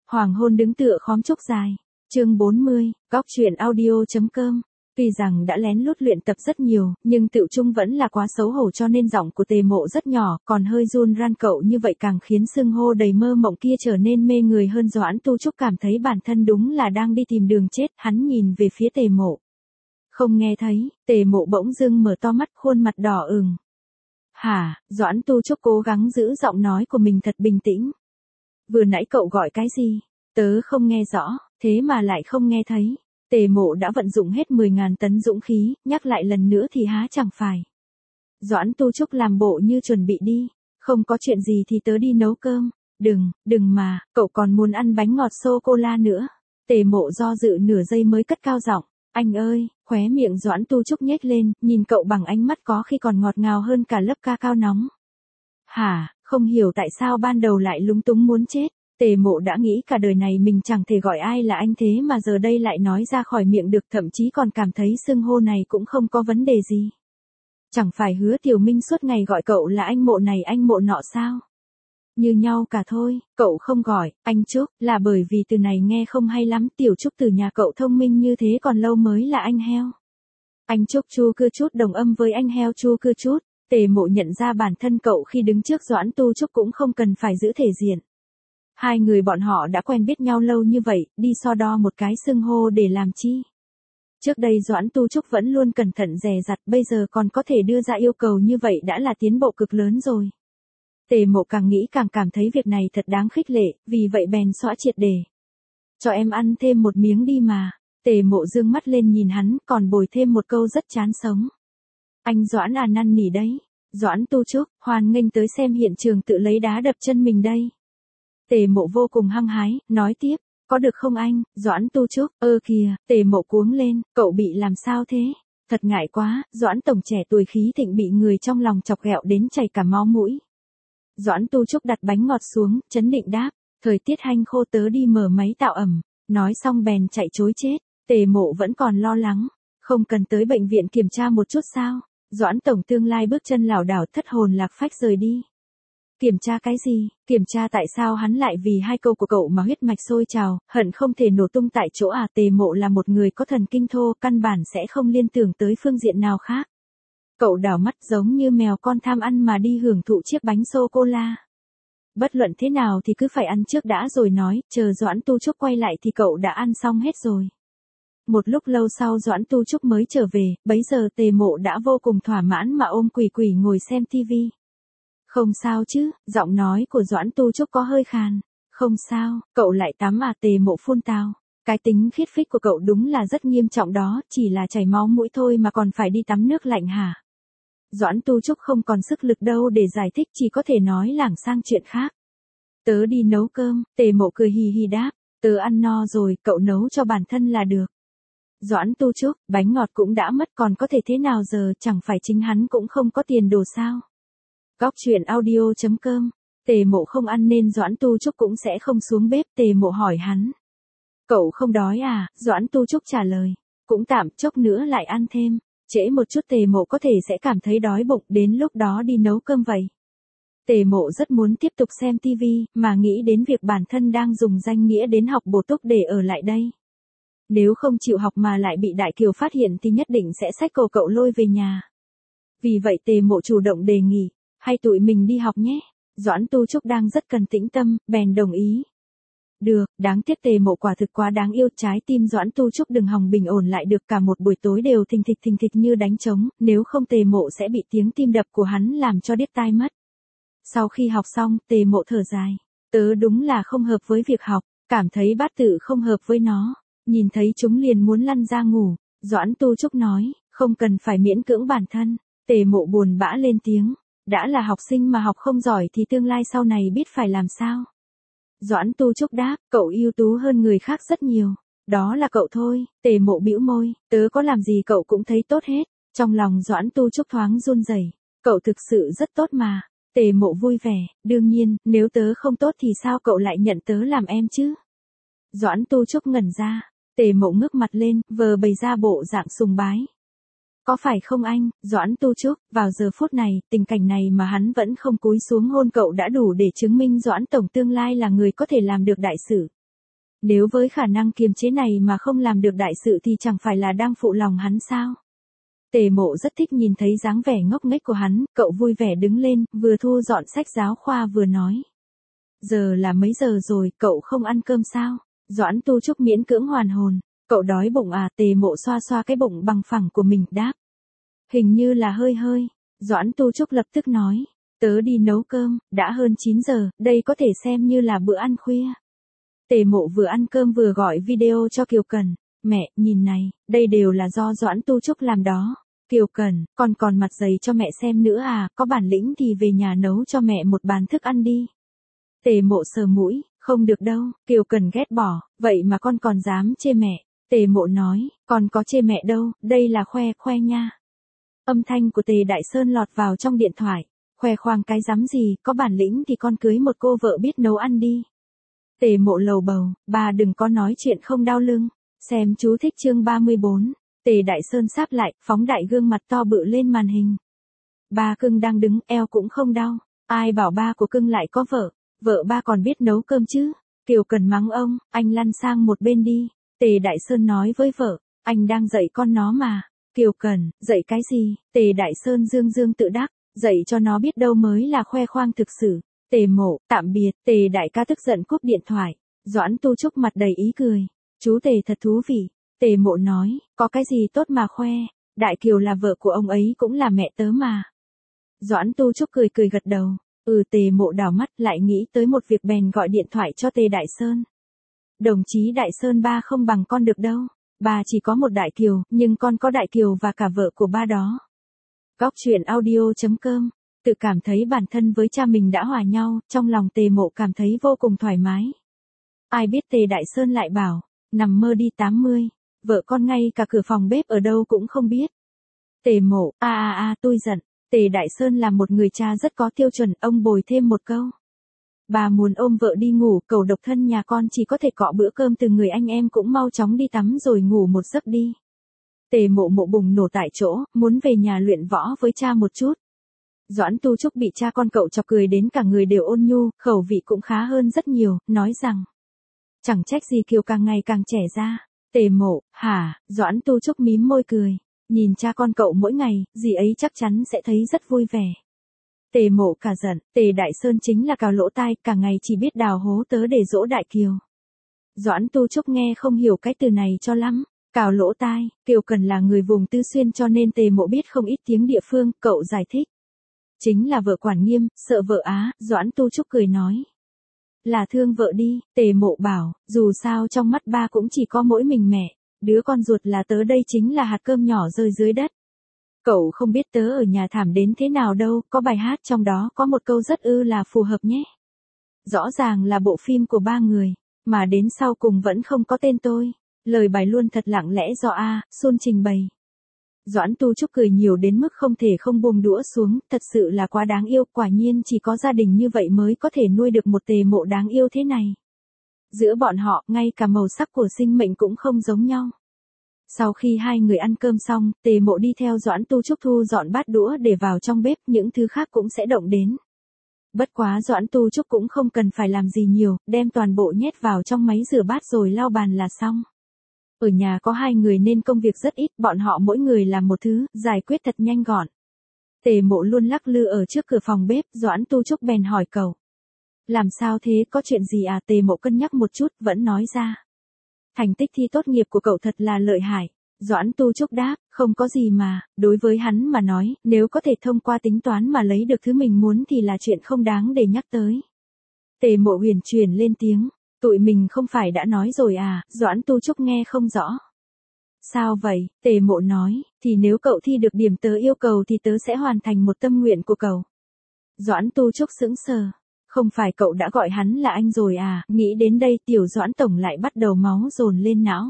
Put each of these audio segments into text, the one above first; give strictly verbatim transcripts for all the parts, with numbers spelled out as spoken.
Hoàng hôn đứng tựa khóm trúc dài. Chương bốn mươi, góc truyện audio.com. Tuy rằng đã lén lút luyện tập rất nhiều, nhưng tựu chung vẫn là quá xấu hổ cho nên giọng của Tề Mộ rất nhỏ, còn hơi run ran cậu như vậy càng khiến xưng hô đầy mơ mộng kia trở nên mê người hơn. Doãn Tu Trúc cảm thấy bản thân đúng là đang đi tìm đường chết, hắn nhìn về phía Tề Mộ. Không nghe thấy, Tề Mộ bỗng dưng mở to mắt, khuôn mặt đỏ ửng. Hả? Doãn Tu Trúc cố gắng giữ giọng nói của mình thật bình tĩnh. Vừa nãy cậu gọi cái gì? Tớ không nghe rõ, thế mà lại không nghe thấy. Tề Mộ đã vận dụng hết mười ngàn tấn dũng khí, nhắc lại lần nữa thì há chẳng phải. Doãn Tu Trúc làm bộ như chuẩn bị đi. Không có chuyện gì thì tớ đi nấu cơm. Đừng, đừng mà, cậu còn muốn ăn bánh ngọt sô-cô-la nữa. Tề Mộ do dự nửa giây mới cất cao giọng. Anh ơi, khóe miệng Doãn Tu Trúc nhếch lên, nhìn cậu bằng ánh mắt có khi còn ngọt ngào hơn cả lớp ca cao nóng. Hả, không hiểu tại sao ban đầu lại lúng túng muốn chết. Tề Mộ đã nghĩ cả đời này mình chẳng thể gọi ai là anh thế mà giờ đây lại nói ra khỏi miệng được, thậm chí còn cảm thấy xưng hô này cũng không có vấn đề gì. Chẳng phải Hứa Tiểu Minh suốt ngày gọi cậu là anh Mộ này anh Mộ nọ sao? Như nhau cả thôi, cậu không gọi, anh Trúc, là bởi vì từ này nghe không hay lắm. Tiểu Trúc từ nhà cậu thông minh như thế còn lâu mới là anh heo. Anh Trúc chu cưa chút đồng âm với anh heo chu cưa chút. Tề Mộ nhận ra bản thân cậu khi đứng trước Doãn Tu Trúc cũng không cần phải giữ thể diện. Hai người bọn họ đã quen biết nhau lâu như vậy, đi so đo một cái xưng hô để làm chi? Trước đây Doãn Tu Trúc vẫn luôn cẩn thận dè dặt, bây giờ còn có thể đưa ra yêu cầu như vậy đã là tiến bộ cực lớn rồi. Tề Mộ càng nghĩ càng cảm thấy việc này thật đáng khích lệ, vì vậy bèn xõa triệt để. Cho em ăn thêm một miếng đi mà. Tề Mộ dương mắt lên nhìn hắn, còn bồi thêm một câu rất chán sống. Anh Doãn à, năn nỉ đấy. Doãn Tu Trúc, hoan nghênh tới xem hiện trường tự lấy đá đập chân mình đây. Tề Mộ vô cùng hăng hái, nói tiếp, có được không anh? Doãn Tu Trúc, ơ kìa, Tề Mộ cuống lên, cậu bị làm sao thế? Thật ngại quá, Doãn tổng trẻ tuổi khí thịnh bị người trong lòng chọc ghẹo đến chảy cả máu mũi. Doãn Tu Trúc đặt bánh ngọt xuống, chấn định đáp, thời tiết hanh khô tớ đi mở máy tạo ẩm. Nói xong bèn chạy trối chết. Tề Mộ vẫn còn lo lắng, không cần tới bệnh viện kiểm tra một chút sao? Doãn tổng tương lai bước chân lảo đảo thất hồn lạc phách rời đi. Kiểm tra cái gì? Kiểm tra tại sao hắn lại vì hai câu của cậu mà huyết mạch sôi trào, hận không thể nổ tung tại chỗ à? Tề Mộ là một người có thần kinh thô, căn bản sẽ không liên tưởng tới phương diện nào khác. Cậu đảo mắt giống như mèo con tham ăn mà đi hưởng thụ chiếc bánh sô-cô-la. Bất luận thế nào thì cứ phải ăn trước đã rồi nói, chờ Doãn Tu Trúc quay lại thì cậu đã ăn xong hết rồi. Một lúc lâu sau Doãn Tu Trúc mới trở về, bấy giờ Tề Mộ đã vô cùng thỏa mãn mà ôm quỷ quỷ ngồi xem tivi. Không sao chứ, giọng nói của Doãn Tu Trúc có hơi khàn. Không sao, cậu lại tắm à? Tề Mộ phun tào. Cái tính khiết phích của cậu đúng là rất nghiêm trọng đó, chỉ là chảy máu mũi thôi mà còn phải đi tắm nước lạnh hả? Doãn Tu Trúc không còn sức lực đâu để giải thích, chỉ có thể nói lảng sang chuyện khác. Tớ đi nấu cơm. Tề Mộ cười hì hì đáp, tớ ăn no rồi, cậu nấu cho bản thân là được. Doãn Tu Trúc, bánh ngọt cũng đã mất còn có thể thế nào giờ, chẳng phải chính hắn cũng không có tiền đồ sao? Góc truyện audio.com. Tề Mộ không ăn nên Doãn Tu Trúc cũng sẽ không xuống bếp. Tề Mộ hỏi hắn, cậu không đói à? Doãn Tu Trúc trả lời, cũng tạm, chốc nữa lại ăn thêm. Trễ một chút Tề Mộ có thể sẽ cảm thấy đói bụng, đến lúc đó đi nấu cơm vậy. Tề Mộ rất muốn tiếp tục xem tivi, mà nghĩ đến việc bản thân đang dùng danh nghĩa đến học bổ túc để ở lại đây. Nếu không chịu học mà lại bị Đại Kiều phát hiện thì nhất định sẽ xách cổ cậu lôi về nhà. Vì vậy Tề Mộ chủ động đề nghị, hay tụi mình đi học nhé. Doãn Tu Trúc đang rất cần tĩnh tâm, bèn đồng ý. Được, đáng tiếc Tề Mộ quả thực quá đáng yêu, trái tim Doãn Tu Trúc đừng hòng bình ổn lại được, cả một buổi tối đều thình thịch thình thịch như đánh trống, nếu không Tề Mộ sẽ bị tiếng tim đập của hắn làm cho điếc tai mất. Sau khi học xong, Tề Mộ thở dài, tớ đúng là không hợp với việc học, cảm thấy bát tự không hợp với nó, nhìn thấy chúng liền muốn lăn ra ngủ. Doãn Tu Trúc nói, không cần phải miễn cưỡng bản thân. Tề Mộ buồn bã lên tiếng, đã là học sinh mà học không giỏi thì tương lai sau này biết phải làm sao? Doãn Tu Trúc đáp, cậu ưu tú hơn người khác rất nhiều. Đó là cậu thôi. Tề Mộ bĩu môi, tớ có làm gì cậu cũng thấy tốt hết. Trong lòng Doãn Tu Trúc thoáng run rẩy, cậu thực sự rất tốt mà. Tề Mộ vui vẻ, đương nhiên, nếu tớ không tốt thì sao cậu lại nhận tớ làm em chứ? Doãn Tu Trúc ngẩn ra. Tề Mộ ngước mặt lên, vờ bày ra bộ dạng sùng bái. Có phải không anh? Doãn Tu Trúc, vào giờ phút này, tình cảnh này mà hắn vẫn không cúi xuống hôn cậu đã đủ để chứng minh Doãn tổng tương lai là người có thể làm được đại sự. Nếu với khả năng kiềm chế này mà không làm được đại sự thì chẳng phải là đang phụ lòng hắn sao? Tề Mộ rất thích nhìn thấy dáng vẻ ngốc nghếch của hắn, cậu vui vẻ đứng lên, vừa thu dọn sách giáo khoa vừa nói. Giờ là mấy giờ rồi, cậu không ăn cơm sao? Doãn Tu Trúc miễn cưỡng hoàn hồn. Cậu đói bụng à? Tề Mộ xoa xoa cái bụng bằng phẳng của mình, đáp. Hình như là hơi hơi. Doãn Tu Trúc lập tức nói. Tớ đi nấu cơm, đã hơn chín giờ, đây có thể xem như là bữa ăn khuya. Tề Mộ vừa ăn cơm vừa gọi video cho Kiều Cần. Mẹ, nhìn này, đây đều là do Doãn Tu Trúc làm đó. Kiều Cần, con còn mặt dày cho mẹ xem nữa à, có bản lĩnh thì về nhà nấu cho mẹ một bàn thức ăn đi. Tề Mộ sờ mũi, không được đâu, Kiều Cần ghét bỏ, vậy mà con còn dám chê mẹ. Tề Mộ nói, con có chê mẹ đâu, đây là khoe, khoe nha. Âm thanh của Tề Đại Sơn lọt vào trong điện thoại, khoe khoang cái dám gì, có bản lĩnh thì con cưới một cô vợ biết nấu ăn đi. Tề Mộ lầu bầu, bà đừng có nói chuyện không đau lưng, xem chú thích chương ba mươi bốn. Tề Đại Sơn sáp lại, phóng đại gương mặt to bự lên màn hình. Ba cưng đang đứng, eo cũng không đau, ai bảo ba của cưng lại có vợ, vợ ba còn biết nấu cơm chứ. Kiều Cần mắng ông, anh lăn sang một bên đi. Tề Đại Sơn nói với vợ, anh đang dạy con nó mà. Kiều Cần, dạy cái gì? Tề Đại Sơn dương dương tự đắc, dạy cho nó biết đâu mới là khoe khoang thực sự. Tề Mộ, tạm biệt. Tề đại ca tức giận cúp điện thoại. Doãn Tu Trúc mặt đầy ý cười. Chú Tề thật thú vị. Tề Mộ nói, có cái gì tốt mà khoe, Đại Kiều là vợ của ông ấy cũng là mẹ tớ mà. Doãn Tu Trúc cười cười gật đầu. Ừ. Tề Mộ đảo mắt lại nghĩ tới một việc bèn gọi điện thoại cho Tề Đại Sơn. Đồng chí Đại Sơn, ba không bằng con được đâu. Ba chỉ có một Đại Kiều, nhưng con có Đại Kiều và cả vợ của ba đó. Góc truyện audio chấm com. Tự cảm thấy bản thân với cha mình đã hòa nhau, trong lòng Tề Mộ cảm thấy vô cùng thoải mái. Ai biết Tề Đại Sơn lại bảo, nằm mơ đi tám mươi, vợ con ngay cả cửa phòng bếp ở đâu cũng không biết. Tề Mộ, a a a tôi giận. Tề Đại Sơn là một người cha rất có tiêu chuẩn, ông bồi thêm một câu. Bà muốn ôm vợ đi ngủ, cậu độc thân nhà con chỉ có thể cọ bữa cơm từ người anh em cũng mau chóng đi tắm rồi ngủ một giấc đi. Tề Mộ Mộ bùng nổ tại chỗ, muốn về nhà luyện võ với cha một chút. Doãn Tu Trúc bị cha con cậu chọc cười đến cả người đều ôn nhu, khẩu vị cũng khá hơn rất nhiều, nói rằng. Chẳng trách gì Kiều càng ngày càng trẻ ra. Tề Mộ, hả? Doãn Tu Trúc mím môi cười. Nhìn cha con cậu mỗi ngày, dì ấy chắc chắn sẽ thấy rất vui vẻ. Tề Mộ cả giận, Tề Đại Sơn chính là cào lỗ tai, cả ngày chỉ biết đào hố tớ để dỗ Đại Kiều. Doãn Tu Trúc nghe không hiểu cái từ này cho lắm. Cào lỗ tai, Kiều Cần là người vùng Tư Xuyên cho nên Tề Mộ biết không ít tiếng địa phương, cậu giải thích. Chính là vợ quản nghiêm, sợ vợ á. Doãn Tu Trúc cười nói. Là thương vợ đi. Tề Mộ bảo, dù sao trong mắt ba cũng chỉ có mỗi mình mẹ, đứa con ruột là tớ đây chính là hạt cơm nhỏ rơi dưới đất. Cậu không biết tớ ở nhà thảm đến thế nào đâu, có bài hát trong đó có một câu rất ư là phù hợp nhé. Rõ ràng là bộ phim của ba người, mà đến sau cùng vẫn không có tên tôi. Lời bài luôn thật lặng lẽ do A, Sun trình bày. Doãn Tu Trúc cười nhiều đến mức không thể không buông đũa xuống, thật sự là quá đáng yêu, quả nhiên chỉ có gia đình như vậy mới có thể nuôi được một Tề Mộ đáng yêu thế này. Giữa bọn họ, ngay cả màu sắc của sinh mệnh cũng không giống nhau. Sau khi hai người ăn cơm xong, Tề Mộ đi theo Doãn Tu Trúc thu dọn bát đũa để vào trong bếp, những thứ khác cũng sẽ động đến. Bất quá Doãn Tu Trúc cũng không cần phải làm gì nhiều, đem toàn bộ nhét vào trong máy rửa bát rồi lau bàn là xong. Ở nhà có hai người nên công việc rất ít, bọn họ mỗi người làm một thứ, giải quyết thật nhanh gọn. Tề Mộ luôn lắc lư ở trước cửa phòng bếp, Doãn Tu Trúc bèn hỏi cậu. Làm sao thế, có chuyện gì à? Tề Mộ cân nhắc một chút, vẫn nói ra. Thành tích thi tốt nghiệp của cậu thật là lợi hại. Doãn Tu Trúc đáp, không có gì mà, đối với hắn mà nói, nếu có thể thông qua tính toán mà lấy được thứ mình muốn thì là chuyện không đáng để nhắc tới. Tề Mộ huyền chuyển lên tiếng. Tụi mình không phải đã nói rồi à? Doãn Tu Trúc nghe không rõ. Sao vậy? Tề Mộ nói, thì nếu cậu thi được điểm tớ yêu cầu thì tớ sẽ hoàn thành một tâm nguyện của cậu. Doãn Tu Trúc sững sờ. Không phải cậu đã gọi hắn là anh rồi à? Nghĩ đến đây tiểu Doãn Tổng lại bắt đầu máu dồn lên não.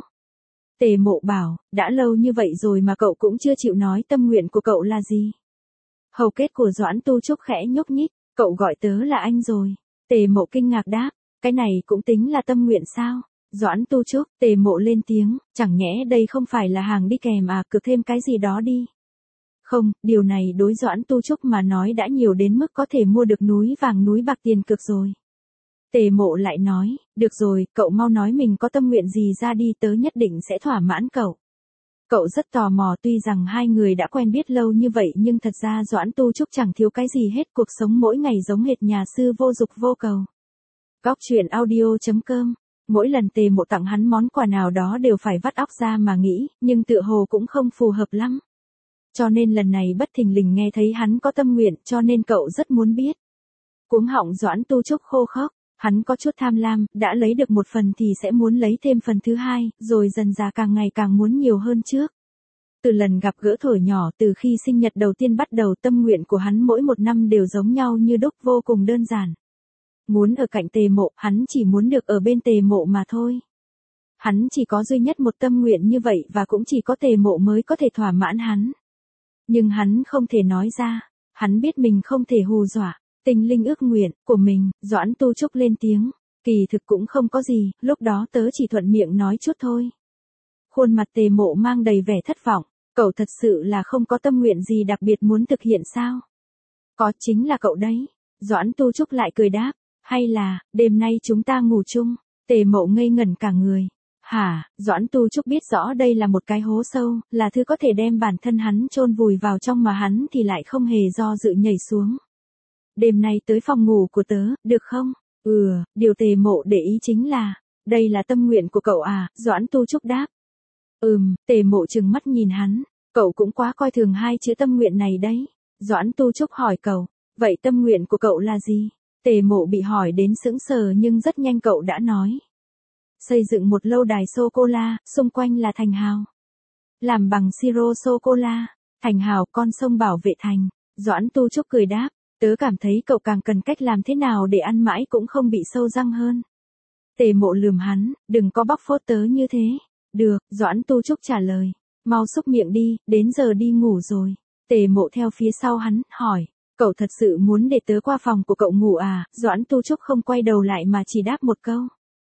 Tề Mộ bảo, đã lâu như vậy rồi mà cậu cũng chưa chịu nói tâm nguyện của cậu là gì. Hầu kết của Doãn Tu Trúc khẽ nhúc nhích, cậu gọi tớ là anh rồi. Tề Mộ kinh ngạc đáp, cái này cũng tính là tâm nguyện sao? Doãn Tu Trúc, Tề Mộ lên tiếng, chẳng nhẽ đây không phải là hàng đi kèm à, cực thêm cái gì đó đi. Không, điều này đối Doãn Tu Trúc mà nói đã nhiều đến mức có thể mua được núi vàng núi bạc tiền cược rồi. Tề Mộ lại nói, được rồi, cậu mau nói mình có tâm nguyện gì ra đi, tớ nhất định sẽ thỏa mãn cậu. Cậu rất tò mò, tuy rằng hai người đã quen biết lâu như vậy nhưng thật ra Doãn Tu Trúc chẳng thiếu cái gì hết, cuộc sống mỗi ngày giống hệt nhà sư vô dục vô cầu. Góc truyện audio chấm com. Mỗi lần Tề Mộ tặng hắn món quà nào đó đều phải vắt óc ra mà nghĩ, nhưng tựa hồ cũng không phù hợp lắm. Cho nên lần này bất thình lình nghe thấy hắn có tâm nguyện, cho nên cậu rất muốn biết. Cuống họng Doãn Tu Trúc khô khốc, hắn có chút tham lam, đã lấy được một phần thì sẽ muốn lấy thêm phần thứ hai, rồi dần dà càng ngày càng muốn nhiều hơn trước. Từ lần gặp gỡ thuở nhỏ, từ khi sinh nhật đầu tiên bắt đầu, tâm nguyện của hắn mỗi một năm đều giống nhau như đúc, vô cùng đơn giản. Muốn ở cạnh Tề Mộ, hắn chỉ muốn được ở bên Tề Mộ mà thôi. Hắn chỉ có duy nhất một tâm nguyện như vậy và cũng chỉ có Tề Mộ mới có thể thỏa mãn hắn. Nhưng hắn không thể nói ra, hắn biết mình không thể hù dọa tinh linh ước nguyện của mình. Doãn Tu Trúc lên tiếng, kỳ thực cũng không có gì, lúc đó tớ chỉ thuận miệng nói chút thôi. Khuôn mặt Tề Mộ mang đầy vẻ thất vọng, cậu thật sự là không có tâm nguyện gì đặc biệt muốn thực hiện sao? Có, chính là cậu đấy. Doãn Tu Trúc lại cười đáp, hay là, đêm nay chúng ta ngủ chung? Tề Mộ ngây ngẩn cả người. Hả? Doãn Tu Trúc biết rõ đây là một cái hố sâu, là thứ có thể đem bản thân hắn chôn vùi vào trong mà hắn thì lại không hề do dự nhảy xuống. Đêm nay tới phòng ngủ của tớ, được không? Ừ, điều Tề Mộ để ý chính là, đây là tâm nguyện của cậu à? Doãn Tu Trúc đáp. Ừm, Tề Mộ trừng mắt nhìn hắn, cậu cũng quá coi thường hai chữ tâm nguyện này đấy. Doãn Tu Trúc hỏi cậu, vậy tâm nguyện của cậu là gì? Tề Mộ bị hỏi đến sững sờ nhưng rất nhanh cậu đã nói. Xây dựng một lâu đài sô-cô-la, xung quanh là thành hào. Làm bằng siro sô-cô-la, thành hào con sông bảo vệ thành. Doãn Tu Trúc cười đáp, tớ cảm thấy cậu càng cần cách làm thế nào để ăn mãi cũng không bị sâu răng hơn. Tề Mộ lườm hắn, đừng có bóc phốt tớ như thế. Được, Doãn Tu Trúc trả lời, mau xúc miệng đi, đến giờ đi ngủ rồi. Tề Mộ theo phía sau hắn, hỏi, cậu thật sự muốn để tớ qua phòng của cậu ngủ à? Doãn Tu Trúc không quay đầu lại mà chỉ đáp một câu.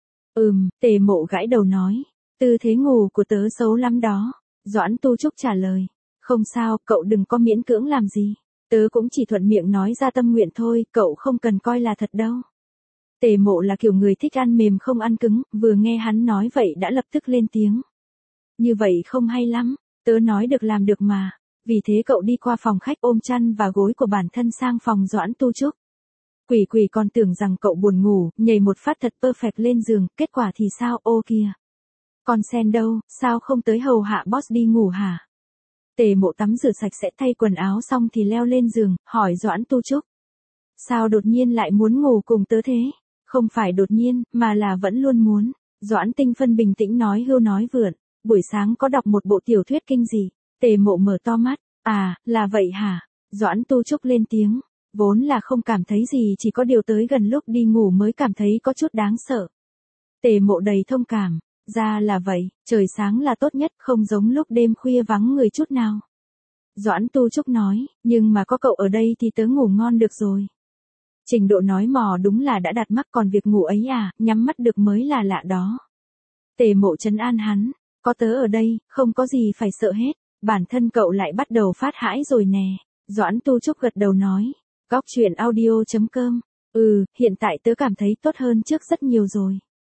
Ừm, Tề Mộ gãi đầu nói, tư thế ngủ của tớ xấu lắm đó. Doãn Tu Trúc trả lời, không sao, cậu đừng có miễn cưỡng làm gì. Tớ cũng chỉ thuận miệng nói ra tâm nguyện thôi, cậu không cần coi là thật đâu. Tề Mộ là kiểu người thích ăn mềm không ăn cứng, vừa nghe hắn nói vậy đã lập tức lên tiếng. Như vậy không hay lắm, tớ nói được làm được mà. Vì thế cậu đi qua phòng khách ôm chăn và gối của bản thân sang phòng Doãn Tu Trúc. Quỷ quỷ còn tưởng rằng cậu buồn ngủ, nhảy một phát thật perfect lên giường, kết quả thì sao? Ô kìa, con sen đâu, sao không tới hầu hạ boss đi ngủ hả? Tề Mộ tắm rửa sạch sẽ thay quần áo xong thì leo lên giường, hỏi Doãn Tu Trúc. Sao đột nhiên lại muốn ngủ cùng tớ thế? Không phải đột nhiên, mà là vẫn luôn muốn. Doãn Tinh Phân bình tĩnh nói hưu nói vượn, buổi sáng có đọc một bộ tiểu thuyết kinh dị. Tề Mộ mở to mắt, à, là vậy hả? Doãn Tu Trúc lên tiếng, vốn là không cảm thấy gì, chỉ có điều tới gần lúc đi ngủ mới cảm thấy có chút đáng sợ. Tề Mộ đầy thông cảm, ra là vậy, trời sáng là tốt nhất, không giống lúc đêm khuya vắng người chút nào. Doãn Tu Trúc nói, nhưng mà có cậu ở đây thì tớ ngủ ngon được rồi. Trình độ nói mò đúng là đã đặt mắc, còn việc ngủ ấy à, nhắm mắt được mới là lạ đó. Tề Mộ trấn an hắn, có tớ ở đây, không có gì phải sợ hết, bản thân cậu lại bắt đầu phát hãi rồi nè. Doãn Tu Trúc gật đầu nói, góc truyện audio chấm com, ừ, hiện tại tớ cảm thấy tốt hơn trước rất nhiều rồi.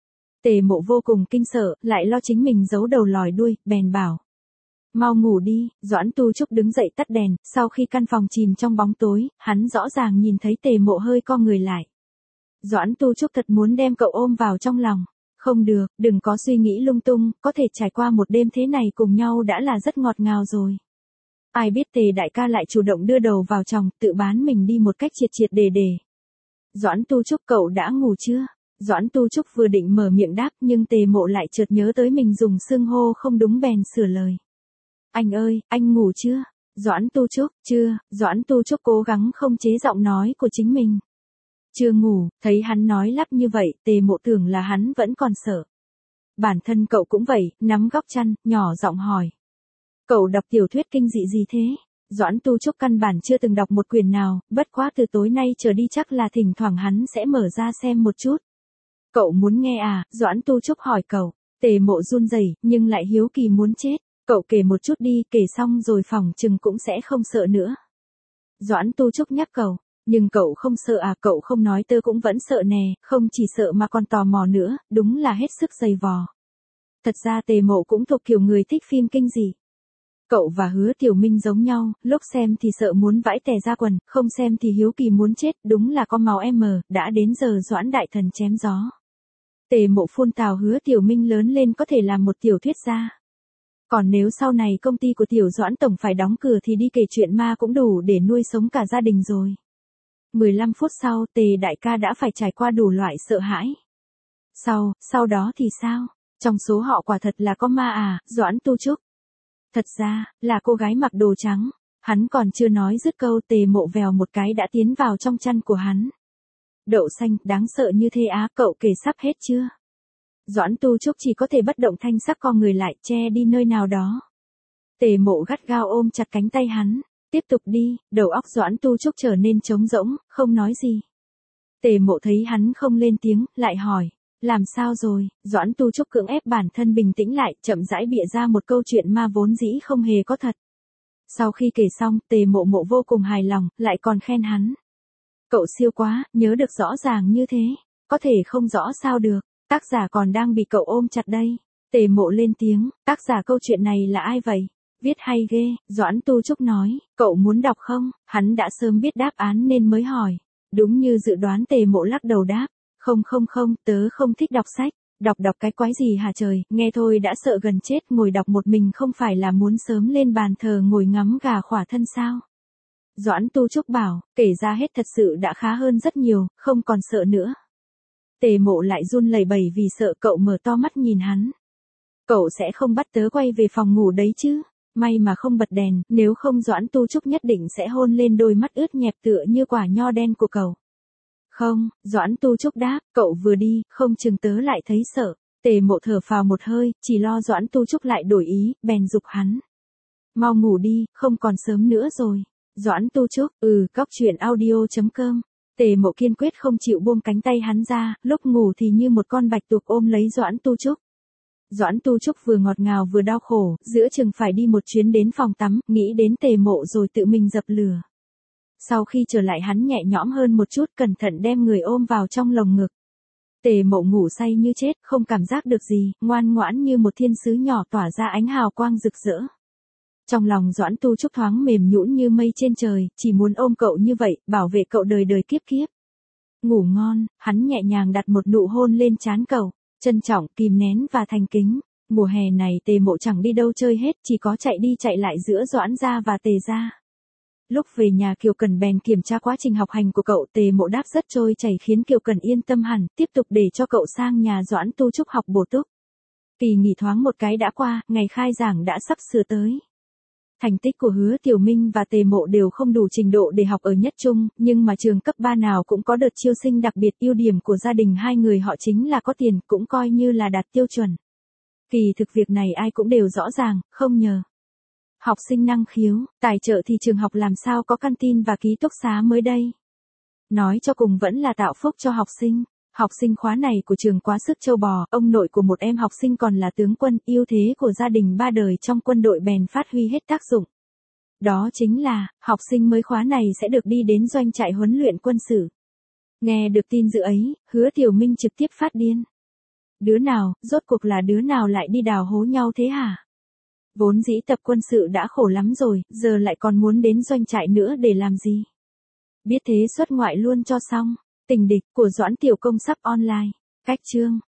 Tề Mộ vô cùng kinh sợ, lại lo chính mình giấu đầu lòi đuôi, bèn bảo. Mau ngủ đi. Doãn Tu Trúc đứng dậy tắt đèn, sau khi căn phòng chìm trong bóng tối, hắn rõ ràng nhìn thấy Tề Mộ hơi co người lại. Doãn Tu Trúc thật muốn đem cậu ôm vào trong lòng. Không được, đừng có suy nghĩ lung tung, có thể trải qua một đêm thế này cùng nhau đã là rất ngọt ngào rồi. Ai biết Tề đại ca lại chủ động đưa đầu vào chồng, tự bán mình đi một cách triệt triệt để để. Doãn Tu Trúc, cậu đã ngủ chưa? Doãn Tu Trúc vừa định mở miệng đáp nhưng Tề Mộ lại chợt nhớ tới mình dùng xưng hô không đúng bèn sửa lời. Anh ơi, anh ngủ chưa? Doãn Tu Trúc, chưa. Doãn Tu Trúc cố gắng không chế giọng nói của chính mình. Chưa ngủ, thấy hắn nói lắp như vậy, Tề Mộ tưởng là hắn vẫn còn sợ. Bản thân cậu cũng vậy, nắm góc chăn, nhỏ giọng hỏi. Cậu đọc tiểu thuyết kinh dị gì thế? Doãn Tu Trúc căn bản chưa từng đọc một quyển nào, bất quá từ tối nay trở đi chắc là thỉnh thoảng hắn sẽ mở ra xem một chút. Cậu muốn nghe à? Doãn Tu Trúc hỏi cậu. Tề Mộ run rẩy nhưng lại hiếu kỳ muốn chết. Cậu kể một chút đi, kể xong rồi phòng chừng cũng sẽ không sợ nữa. Doãn Tu Trúc nhắc cậu. Nhưng cậu không sợ à? Cậu không nói tớ cũng vẫn sợ nè, không chỉ sợ mà còn tò mò nữa, đúng là hết sức dày vò. Thật ra Tề Mộ cũng thuộc kiểu người thích phim kinh dị. Cậu và Hứa Tiểu Minh giống nhau, lúc xem thì sợ muốn vãi tè ra quần, không xem thì hiếu kỳ muốn chết, đúng là có màu em, đã đến giờ Doãn đại thần chém gió. Tề Mộ phun tào Hứa Tiểu Minh lớn lên có thể làm một tiểu thuyết gia. Còn nếu sau này công ty của Tiểu Doãn tổng phải đóng cửa thì đi kể chuyện ma cũng đủ để nuôi sống cả gia đình rồi. mười lăm phút sau, Tề đại ca đã phải trải qua đủ loại sợ hãi. Sau, sau đó thì sao? Trong số họ quả thật là có ma à, Doãn Tu Trúc. Thật ra, là cô gái mặc đồ trắng. Hắn còn chưa nói dứt câu Tề Mộ vèo một cái đã tiến vào trong chăn của hắn. Đậu xanh, đáng sợ như thế á, cậu kể sắp hết chưa? Doãn Tu Trúc chỉ có thể bất động thanh sắc co người lại che đi nơi nào đó. Tề Mộ gắt gao ôm chặt cánh tay hắn. Tiếp tục đi, đầu óc Doãn Tu Trúc trở nên trống rỗng, không nói gì. Tề Mộ thấy hắn không lên tiếng, lại hỏi. Làm sao rồi? Doãn Tu Trúc cưỡng ép bản thân bình tĩnh lại, chậm rãi bịa ra một câu chuyện ma vốn dĩ không hề có thật. Sau khi kể xong, Tề Mộ Mộ vô cùng hài lòng, lại còn khen hắn. Cậu siêu quá, nhớ được rõ ràng như thế. Có thể không rõ sao được, tác giả còn đang bị cậu ôm chặt đây. Tề Mộ lên tiếng, tác giả câu chuyện này là ai vậy? Viết hay ghê, Doãn Tu Trúc nói, cậu muốn đọc không? Hắn đã sớm biết đáp án nên mới hỏi. Đúng như dự đoán, Tề Mộ lắc đầu đáp. Không không không, tớ không thích đọc sách. Đọc đọc cái quái gì hả trời, nghe thôi đã sợ gần chết, ngồi đọc một mình không phải là muốn sớm lên bàn thờ ngồi ngắm gà khỏa thân sao? Doãn Tu Trúc bảo, kể ra hết thật sự đã khá hơn rất nhiều, không còn sợ nữa. Tề Mộ lại run lẩy bẩy vì sợ. Cậu mở to mắt nhìn hắn. Cậu sẽ không bắt tớ quay về phòng ngủ đấy chứ? May mà không bật đèn, nếu không Doãn Tu Trúc nhất định sẽ hôn lên đôi mắt ướt nhẹp tựa như quả nho đen của cậu. Không, Doãn Tu Trúc đáp, cậu vừa đi, không chừng tớ lại thấy sợ. Tề Mộ thở phào một hơi, chỉ lo Doãn Tu Trúc lại đổi ý, bèn giục hắn. Mau ngủ đi, không còn sớm nữa rồi. Doãn Tu Trúc, ừ, cóc truyện audio chấm com. Tề Mộ kiên quyết không chịu buông cánh tay hắn ra, lúc ngủ thì như một con bạch tuộc ôm lấy Doãn Tu Trúc. Doãn Tu Trúc vừa ngọt ngào vừa đau khổ, giữa chừng phải đi một chuyến đến phòng tắm, nghĩ đến Tề Mộ rồi tự mình dập lửa. Sau khi trở lại hắn nhẹ nhõm hơn một chút, cẩn thận đem người ôm vào trong lồng ngực. Tề Mộ ngủ say như chết, không cảm giác được gì, ngoan ngoãn như một thiên sứ nhỏ tỏa ra ánh hào quang rực rỡ. Trong lòng Doãn Tu Trúc thoáng mềm nhũn như mây trên trời, chỉ muốn ôm cậu như vậy, bảo vệ cậu đời đời kiếp kiếp. Ngủ ngon, hắn nhẹ nhàng đặt một nụ hôn lên trán cậu, trân trọng, kìm nén và thành kính. Mùa hè này Tề Mộ chẳng đi đâu chơi hết, chỉ có chạy đi chạy lại giữa Doãn gia và Tề gia. Lúc về nhà Kiều Cần bèn kiểm tra quá trình học hành của cậu. Tề Mộ đáp rất trôi chảy khiến Kiều Cần yên tâm hẳn, tiếp tục để cho cậu sang nhà Doãn Tu Trúc học bổ túc. Kỳ nghỉ thoáng một cái đã qua, ngày khai giảng đã sắp sửa tới. Thành tích của Hứa Tiểu Minh và Tề Mộ đều không đủ trình độ để học ở nhất trung, nhưng mà trường cấp ba nào cũng có đợt chiêu sinh đặc biệt. Ưu điểm của gia đình hai người họ chính là có tiền, cũng coi như là đạt tiêu chuẩn. Kỳ thực việc này ai cũng đều rõ ràng, không nhờ. Học sinh năng khiếu, tài trợ thì trường học làm sao có canteen và ký túc xá mới đây. Nói cho cùng vẫn là tạo phúc cho học sinh. Học sinh khóa này của trường quá sức trâu bò, ông nội của một em học sinh còn là tướng quân, ưu thế của gia đình ba đời trong quân đội bèn phát huy hết tác dụng. Đó chính là, học sinh mới khóa này sẽ được đi đến doanh trại huấn luyện quân sự. Nghe được tin dữ ấy, Hứa Tiểu Minh trực tiếp phát điên. Đứa nào, rốt cuộc là đứa nào lại đi đào hố nhau thế hả? Vốn dĩ tập quân sự đã khổ lắm rồi, giờ lại còn muốn đến doanh trại nữa để làm gì? Biết thế xuất ngoại luôn cho xong. Tình địch của Doãn Tiểu Công sắp online. Cách chương